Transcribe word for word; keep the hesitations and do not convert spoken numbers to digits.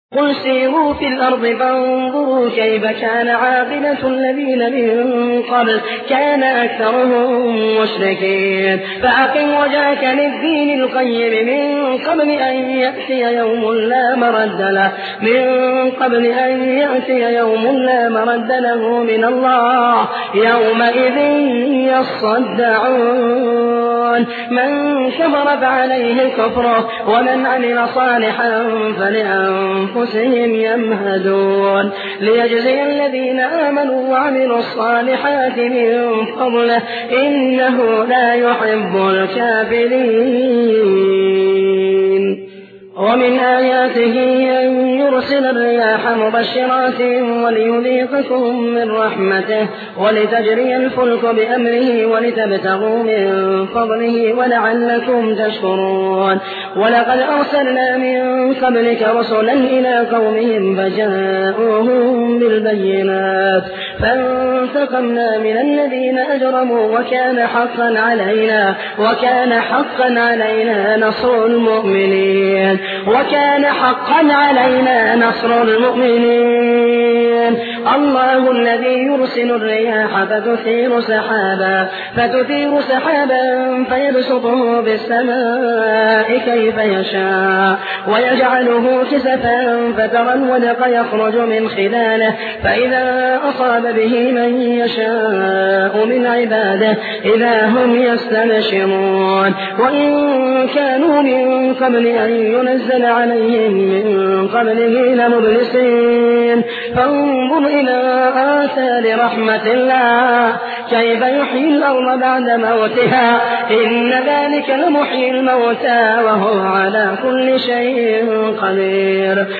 قل سيروا في الأرض فانظروا كيف كان عاقبة الذين من قبل كان أكثرهم مشركين فأقم وجهك للدين القيم من قبل أن يأتي يوم لا مرد له من قبل أن يأتي يوم لا مرد له من الله يومئذ يصدعون من كفر فعليه كفره ومن عمل صالحا فلأنفسهم يمهدون ليجزي الذين آمنوا وعملوا الصالحات من فضله إنه لا يحب الكافرين. ومن آياته أن يرسل الرياح مبشرات وليذيقكم من رحمته ولتجري الفلك بأمره ولتبتغوا من فضله ولعلكم تشكرون. ولقد أرسلنا من قبلك رسلا إلى قومهم فجاءوهم بالبينات فانتقمنا من الذين أجرموا وكان حقا علينا وكان حقا علينا نصر المؤمنين وكان حقا علينا نصر المؤمنين. الله الذي يرسل الرياح فتثير سحابا فتثير سحابا فيبسطه بالسماء كيف يشاء ويجعله كسفا فترى الودق يخرج من خلاله فإذا أصاب به من يشاء من عباده إذا هم يستبشرون. وإن كانوا من قبل أن ينزل عليهم من قبله لمبلسين فانظر إلى آثار رحمة الله كيف يحيي الأرض بعد موتها إن ذلك لمحيي الموتى وهو على كل شيء قدير.